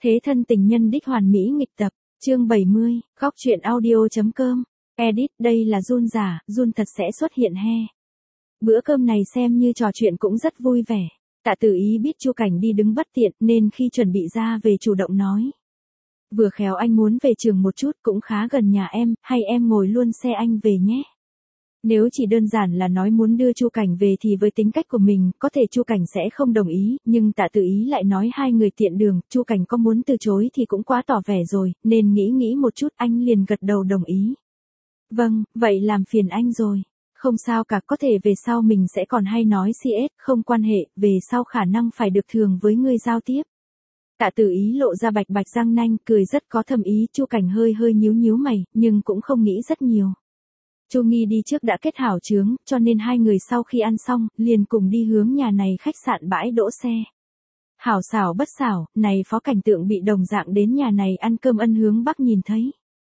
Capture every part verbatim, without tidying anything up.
Thế thân tình nhân đích hoàn mỹ nghịch tập, chương bảy mươi, góc truyện audio.com, edit, đây là Jun giả, Jun thật sẽ xuất hiện he. Bữa cơm này xem như trò chuyện cũng rất vui vẻ. Tạ Tử Ý biết Chu Cảnh đi đứng bất tiện nên khi chuẩn bị ra về chủ động nói. Vừa khéo anh muốn về trường một chút cũng khá gần nhà em, hay em ngồi luôn xe anh về nhé. Nếu chỉ đơn giản là nói muốn đưa Chu Cảnh về thì với tính cách của mình, có thể Chu Cảnh sẽ không đồng ý, nhưng Tạ Tử Ý lại nói hai người tiện đường, Chu Cảnh có muốn từ chối thì cũng quá tỏ vẻ rồi, nên nghĩ nghĩ một chút anh liền gật đầu đồng ý. Vâng, vậy làm phiền anh rồi. Không sao cả, có thể về sau mình sẽ còn hay nói xê ét, không quan hệ, về sau khả năng phải được thường với người giao tiếp. Tạ Tử Ý lộ ra bạch bạch răng nanh, cười rất có thâm ý, Chu Cảnh hơi hơi nhíu nhíu mày, nhưng cũng không nghĩ rất nhiều. Chu Nghi đi trước đã kết hảo chướng, cho nên hai người sau khi ăn xong, liền cùng đi hướng nhà này khách sạn bãi đỗ xe. Hảo xảo bất xảo, này phó cảnh tượng bị đồng dạng đến nhà này ăn cơm Ân Hướng Bắc nhìn thấy.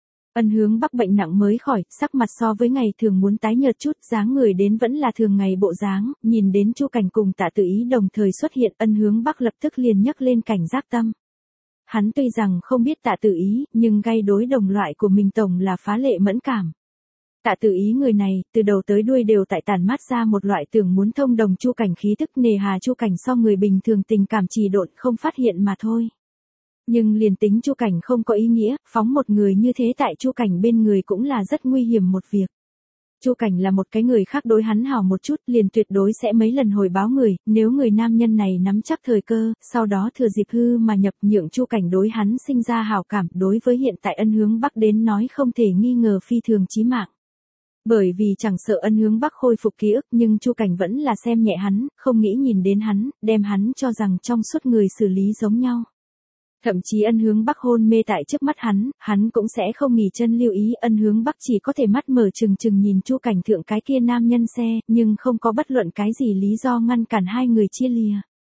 Ân Hướng Bắc bệnh nặng mới khỏi, sắc mặt so với ngày thường muốn tái nhợt chút, dáng người đến vẫn là thường ngày bộ dáng, nhìn đến Chu Cảnh cùng Tạ Tử Ý đồng thời xuất hiện, Ân Hướng Bắc lập tức liền nhấc lên cảnh giác tâm. Hắn tuy rằng không biết Tạ Tử Ý, nhưng gây đối đồng loại của mình tổng là phá lệ mẫn cảm. Tạ Tử Ý người này, từ đầu tới đuôi đều tại tản mát ra một loại tưởng muốn thông đồng Chu Cảnh khí tức, nề hà Chu Cảnh so người bình thường tình cảm trì độn không phát hiện mà thôi. Nhưng liền tính Chu Cảnh không có ý nghĩa, phóng một người như thế tại Chu Cảnh bên người cũng là rất nguy hiểm một việc. Chu Cảnh là một cái người khác đối hắn hảo một chút, liền tuyệt đối sẽ mấy lần hồi báo người, nếu người nam nhân này nắm chắc thời cơ, sau đó thừa dịp hư mà nhập nhượng Chu Cảnh đối hắn sinh ra hảo cảm, đối với hiện tại Ân Hướng Bắc đến nói không thể nghi ngờ phi thường chí mạng. Bởi vì chẳng sợ Ân Hướng Bắc khôi phục ký ức nhưng Chu Cảnh vẫn là xem nhẹ hắn, không nghĩ nhìn đến hắn, đem hắn cho rằng trong suốt người xử lý giống nhau. Thậm chí Ân Hướng Bắc hôn mê tại trước mắt hắn, hắn cũng sẽ không nghỉ chân lưu ý, Ân Hướng Bắc chỉ có thể mắt mở trừng trừng nhìn Chu Cảnh thượng cái kia nam nhân xe, nhưng không có bất luận cái gì lý do ngăn cản hai người chia lìa.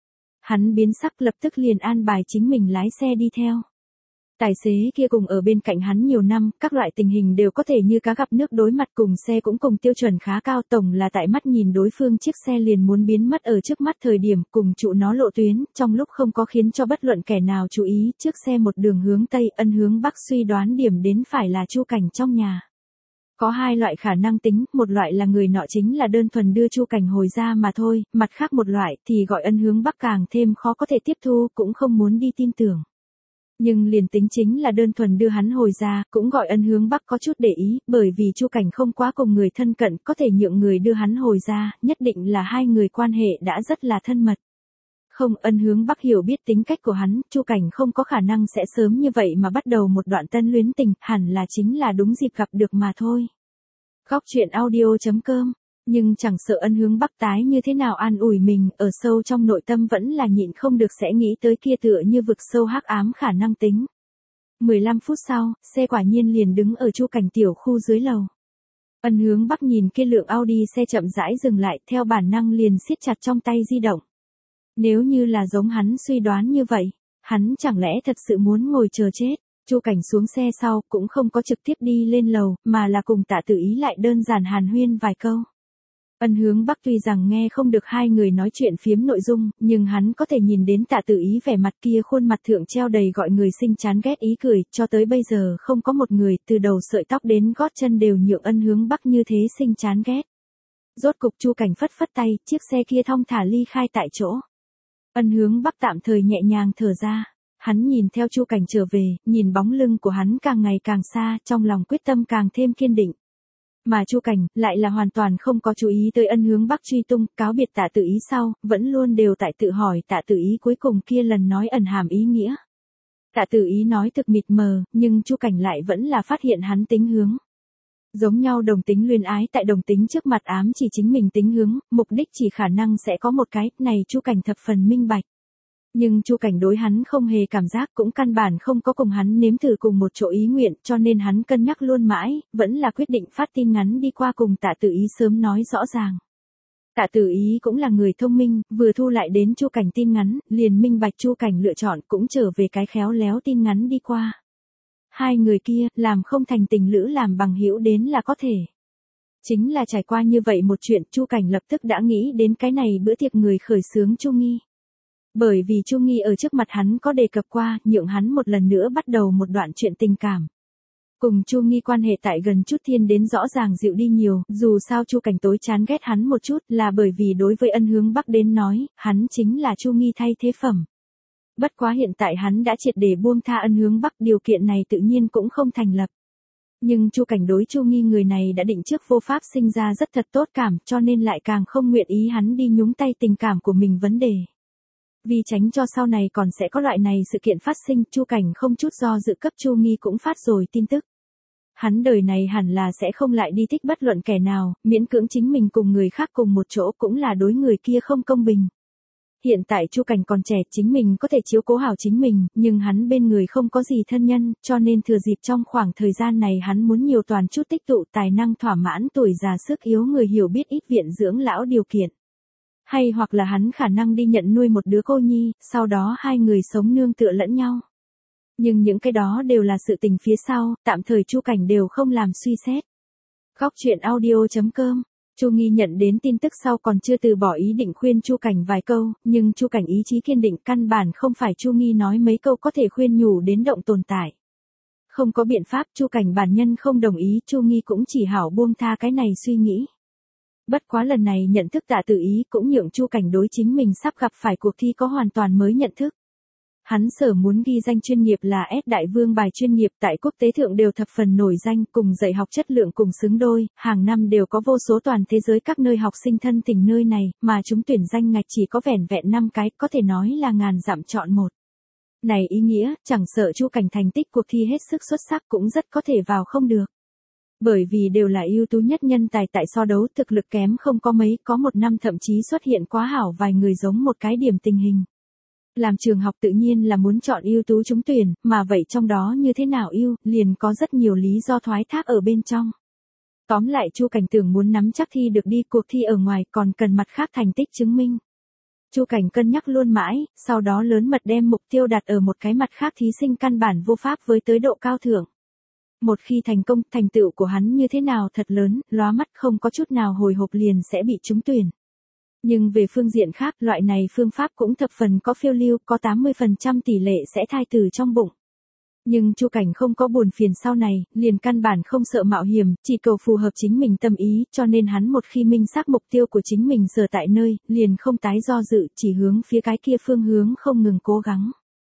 Hắn biến sắc lập tức liền an bài chính mình lái xe đi theo. Tài xế kia cùng ở bên cạnh hắn nhiều năm, các loại tình hình đều có thể như cá gặp nước, đối mặt cùng xe cũng cùng tiêu chuẩn khá cao, tổng là tại mắt nhìn đối phương chiếc xe liền muốn biến mất ở trước mắt thời điểm cùng trụ nó lộ tuyến, trong lúc không có khiến cho bất luận kẻ nào chú ý, trước xe một đường hướng Tây, Ân Hướng Bắc suy đoán điểm đến phải là Chu Cảnh trong nhà. Có hai loại khả năng tính, một loại là người nọ chính là đơn thuần đưa Chu Cảnh hồi ra mà thôi, mặt khác một loại thì gọi Ân Hướng Bắc càng thêm khó có thể tiếp thu, cũng không muốn đi tin tưởng. Nhưng liền tính chính là đơn thuần đưa hắn hồi ra, cũng gọi Ân Hướng Bắc có chút để ý, bởi vì Chu Cảnh không quá cùng người thân cận, có thể nhượng người đưa hắn hồi ra, nhất định là hai người quan hệ đã rất là thân mật. Không, Ân Hướng Bắc hiểu biết tính cách của hắn, Chu Cảnh không có khả năng sẽ sớm như vậy mà bắt đầu một đoạn tân luyến tình, hẳn là chính là đúng dịp gặp được mà thôi. Góc truyện audio.com. Nhưng chẳng sợ Ân Hướng Bắc tái như thế nào an ủi mình, ở sâu trong nội tâm vẫn là nhịn không được sẽ nghĩ tới kia tựa như vực sâu hắc ám khả năng tính. mười lăm phút sau, xe quả nhiên liền đứng ở Chu Cảnh tiểu khu dưới lầu. Ân Hướng Bắc nhìn kia lượng Audi xe chậm rãi dừng lại, theo bản năng liền siết chặt trong tay di động. Nếu như là giống hắn suy đoán như vậy, hắn chẳng lẽ thật sự muốn ngồi chờ chết. Chu Cảnh xuống xe sau, cũng không có trực tiếp đi lên lầu, mà là cùng Tạ Tử Ý lại đơn giản hàn huyên vài câu. Ân Hướng Bắc tuy rằng nghe không được hai người nói chuyện phiếm nội dung, nhưng hắn có thể nhìn đến Tạ Tử Ý vẻ mặt kia khuôn mặt thượng treo đầy gọi người sinh chán ghét ý cười, cho tới bây giờ không có một người từ đầu sợi tóc đến gót chân đều nhượng Ân Hướng Bắc như thế sinh chán ghét. Rốt cục Chu Cảnh phất phất tay, chiếc xe kia thong thả ly khai tại chỗ. Ân Hướng Bắc tạm thời nhẹ nhàng thở ra, hắn nhìn theo Chu Cảnh trở về, nhìn bóng lưng của hắn càng ngày càng xa, trong lòng quyết tâm càng thêm kiên định. Mà Chu Cảnh lại là hoàn toàn không có chú ý tới Ân Hướng Bắc truy tung, cáo biệt Tạ Tử Ý sau, vẫn luôn đều tại tự hỏi Tạ Tử Ý cuối cùng kia lần nói ẩn hàm ý nghĩa. Tạ Tử Ý nói thực mịt mờ, nhưng Chu Cảnh lại vẫn là phát hiện hắn tính hướng. Giống nhau đồng tính luyến ái tại đồng tính trước mặt ám chỉ chính mình tính hướng, mục đích chỉ khả năng sẽ có một cái, này Chu Cảnh thập phần minh bạch. Nhưng Chu Cảnh đối hắn không hề cảm giác, cũng căn bản không có cùng hắn nếm thử cùng một chỗ ý nguyện, cho nên hắn cân nhắc luôn mãi, vẫn là quyết định phát tin ngắn đi qua cùng Tạ Tử Ý sớm nói rõ ràng. Tạ Tử Ý cũng là người thông minh, vừa thu lại đến Chu Cảnh tin ngắn, liền minh bạch Chu Cảnh lựa chọn cũng trở về cái khéo léo tin ngắn đi qua. Hai người kia, làm không thành tình lữ làm bằng hữu đến là có thể. Chính là trải qua như vậy một chuyện, Chu Cảnh lập tức đã nghĩ đến cái này bữa tiệc người khởi xướng Chu Nghi. Bởi vì Chu Nghi ở trước mặt hắn có đề cập qua, nhượng hắn một lần nữa bắt đầu một đoạn chuyện tình cảm. Cùng Chu Nghi quan hệ tại gần chút thiên đến rõ ràng dịu đi nhiều, dù sao Chu Cảnh tối chán ghét hắn một chút là bởi vì đối với Ân Hướng Bắc đến nói, hắn chính là Chu Nghi thay thế phẩm. Bất quá hiện tại hắn đã triệt để buông tha Ân Hướng Bắc, điều kiện này tự nhiên cũng không thành lập. Nhưng Chu Cảnh đối Chu Nghi người này đã định trước vô pháp sinh ra rất thật tốt cảm, cho nên lại càng không nguyện ý hắn đi nhúng tay tình cảm của mình vấn đề. Vì tránh cho sau này còn sẽ có loại này sự kiện phát sinh, Chu Cảnh không chút do dự cấp Chu Nghi cũng phát rồi tin tức. Hắn đời này hẳn là sẽ không lại đi thích bất luận kẻ nào, miễn cưỡng chính mình cùng người khác cùng một chỗ cũng là đối người kia không công bình. Hiện tại Chu Cảnh còn trẻ, chính mình có thể chiếu cố hảo chính mình, nhưng hắn bên người không có gì thân nhân, cho nên thừa dịp trong khoảng thời gian này hắn muốn nhiều toàn chút tích tụ tài năng thỏa mãn tuổi già sức yếu người hiểu biết ít viện dưỡng lão điều kiện. Hay hoặc là hắn khả năng đi nhận nuôi một đứa cô nhi, sau đó hai người sống nương tựa lẫn nhau. Nhưng những cái đó đều là sự tình phía sau, tạm thời Chu Cảnh đều không làm suy xét. Góc truyện audio chấm com. Chu Nghi nhận đến tin tức sau còn chưa từ bỏ ý định khuyên Chu Cảnh vài câu, nhưng Chu Cảnh ý chí kiên định, căn bản không phải Chu Nghi nói mấy câu có thể khuyên nhủ đến động tồn tại. Không có biện pháp, Chu Cảnh bản nhân không đồng ý, Chu Nghi cũng chỉ hảo buông tha cái này suy nghĩ. Bất quá lần này nhận thức tạ tự ý cũng nhượng Chu Cảnh đối chính mình sắp gặp phải cuộc thi có hoàn toàn mới nhận thức. Hắn sở muốn ghi danh chuyên nghiệp là S Đại Vương bài chuyên nghiệp tại quốc tế thượng đều thập phần nổi danh, cùng dạy học chất lượng cùng xứng đôi, hàng năm đều có vô số toàn thế giới các nơi học sinh thân tình nơi này, mà chúng tuyển danh ngạch chỉ có vẻn vẹn năm cái, có thể nói là ngàn dặm chọn một. Này ý nghĩa, chẳng sợ Chu Cảnh thành tích cuộc thi hết sức xuất sắc cũng rất có thể vào không được. Bởi vì đều là ưu tú nhất nhân tài tại so đấu, thực lực kém không có mấy, có một năm thậm chí xuất hiện quá hảo vài người giống một cái điểm tình hình. Làm trường học tự nhiên là muốn chọn ưu tú trúng tuyển, mà vậy trong đó như thế nào ưu, liền có rất nhiều lý do thoái thác ở bên trong. Tóm lại Chu Cảnh tưởng muốn nắm chắc thi được đi cuộc thi ở ngoài còn cần mặt khác thành tích chứng minh. Chu Cảnh cân nhắc luôn mãi, sau đó lớn mật đem mục tiêu đặt ở một cái mặt khác thí sinh căn bản vô pháp với tới độ cao thượng. Một khi thành công, thành tựu của hắn như thế nào thật lớn, lóa mắt không có chút nào hồi hộp liền sẽ bị trúng tuyển. Nhưng về phương diện khác, loại này phương pháp cũng thập phần có phiêu lưu, có tám mươi phần trăm tỷ lệ sẽ thai từ trong bụng. Nhưng Chu Cảnh không có buồn phiền sau này, liền căn bản không sợ mạo hiểm, chỉ cầu phù hợp chính mình tâm ý, cho nên hắn một khi minh xác mục tiêu của chính mình sở tại nơi, liền không tái do dự, chỉ hướng phía cái kia phương hướng không ngừng cố gắng.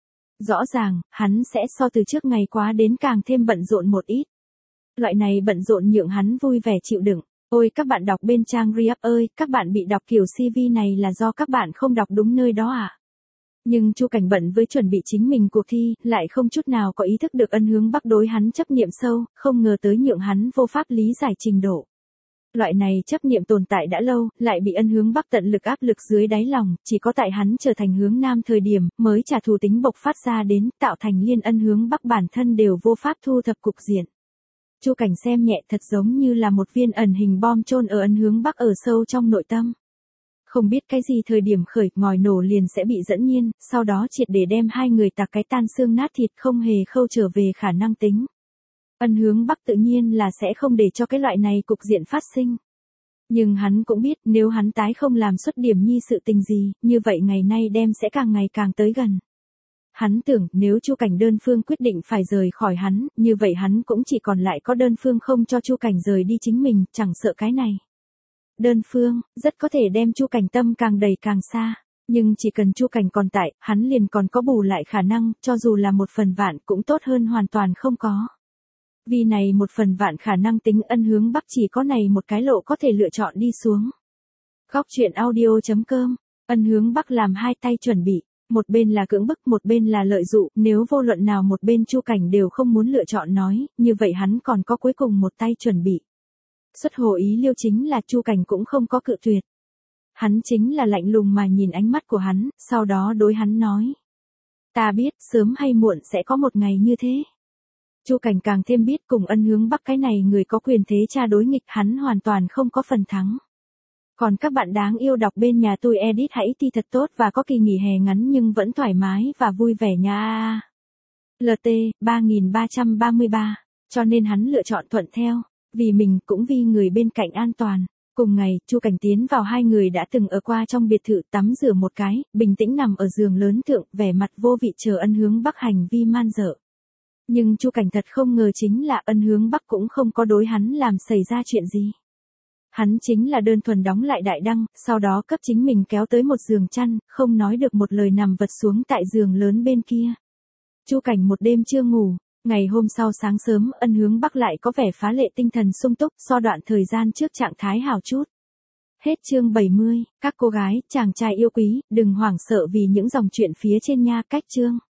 Rõ ràng, hắn sẽ so từ trước ngày quá đến càng thêm bận rộn một ít. Loại này bận rộn nhượng hắn vui vẻ chịu đựng. Ôi các bạn đọc bên trang Re-up ơi, các bạn bị đọc kiểu xê vê này là do các bạn không đọc đúng nơi đó à? Nhưng Chu Cảnh bận với chuẩn bị chính mình cuộc thi, lại không chút nào có ý thức được Ân Hướng Bắc đối hắn chấp niệm sâu, không ngờ tới nhượng hắn vô pháp lý giải trình độ. Loại này chấp niệm tồn tại đã lâu, lại bị Ân Hướng Bắc tận lực áp lực dưới đáy lòng, chỉ có tại hắn trở thành hướng nam thời điểm, mới trả thù tính bộc phát ra đến, tạo thành liên Ân Hướng Bắc bản thân đều vô pháp thu thập cục diện. Chu Cảnh xem nhẹ thật giống như là một viên ẩn hình bom chôn ở Ân Hướng Bắc ở sâu trong nội tâm. Không biết cái gì thời điểm khởi, ngòi nổ liền sẽ bị dẫn nhiên, sau đó triệt để đem hai người tạc cái tan xương nát thịt, không hề khâu trở về khả năng tính. Ân Hướng Bắc tự nhiên là sẽ không để cho cái loại này cục diện phát sinh. Nhưng hắn cũng biết nếu hắn tái không làm xuất điểm nhi sự tình gì, như vậy ngày nay đem sẽ càng ngày càng tới gần. Hắn tưởng nếu Chu Cảnh đơn phương quyết định phải rời khỏi hắn, như vậy hắn cũng chỉ còn lại có đơn phương không cho Chu Cảnh rời đi chính mình, chẳng sợ cái này. Đơn phương, rất có thể đem Chu Cảnh tâm càng đẩy càng xa, nhưng chỉ cần Chu Cảnh còn tại, hắn liền còn có bù lại khả năng, cho dù là một phần vạn cũng tốt hơn hoàn toàn không có. Vì này một phần vạn khả năng tính Ân Hướng Bắc chỉ có này một cái lộ có thể lựa chọn đi xuống. Góc truyện audio chấm com. Ân Hướng Bắc làm hai tay chuẩn bị, một bên là cưỡng bức, một bên là lợi dụ, nếu vô luận nào một bên Chu Cảnh đều không muốn lựa chọn nói, như vậy hắn còn có cuối cùng một tay chuẩn bị. Xuất hồ ý liêu chính là Chu Cảnh cũng không có cự tuyệt. Hắn chính là lạnh lùng mà nhìn ánh mắt của hắn, sau đó đối hắn nói: "Ta biết, sớm hay muộn sẽ có một ngày như thế." Chu Cảnh càng thêm biết cùng Ân Hướng Bắc cái này người có quyền thế cha đối nghịch, hắn hoàn toàn không có phần thắng. Còn các bạn đáng yêu đọc bên nhà tôi edit hãy thi thật tốt và có kỳ nghỉ hè ngắn nhưng vẫn thoải mái và vui vẻ nha. lờ tê ba nghìn ba trăm ba mươi ba, cho nên hắn lựa chọn thuận theo, vì mình cũng vì người bên cạnh an toàn. Cùng ngày, Chu Cảnh tiến vào hai người đã từng ở qua trong biệt thự tắm rửa một cái, bình tĩnh nằm ở giường lớn thượng, vẻ mặt vô vị chờ Ân Hướng Bắc hành vi man dợ. Nhưng Chu Cảnh thật không ngờ chính là Ân Hướng Bắc cũng không có đối hắn làm xảy ra chuyện gì. Hắn chính là đơn thuần đóng lại đại đăng, sau đó cấp chính mình kéo tới một giường chăn, không nói được một lời nằm vật xuống tại giường lớn bên kia. Chu Cảnh một đêm chưa ngủ, ngày hôm sau sáng sớm Ân Hướng Bắc lại có vẻ phá lệ tinh thần sung túc so đoạn thời gian trước trạng thái hào chút. Hết chương bảy mươi, các cô gái, chàng trai yêu quý, đừng hoảng sợ vì những dòng chuyện phía trên nha, cách chương.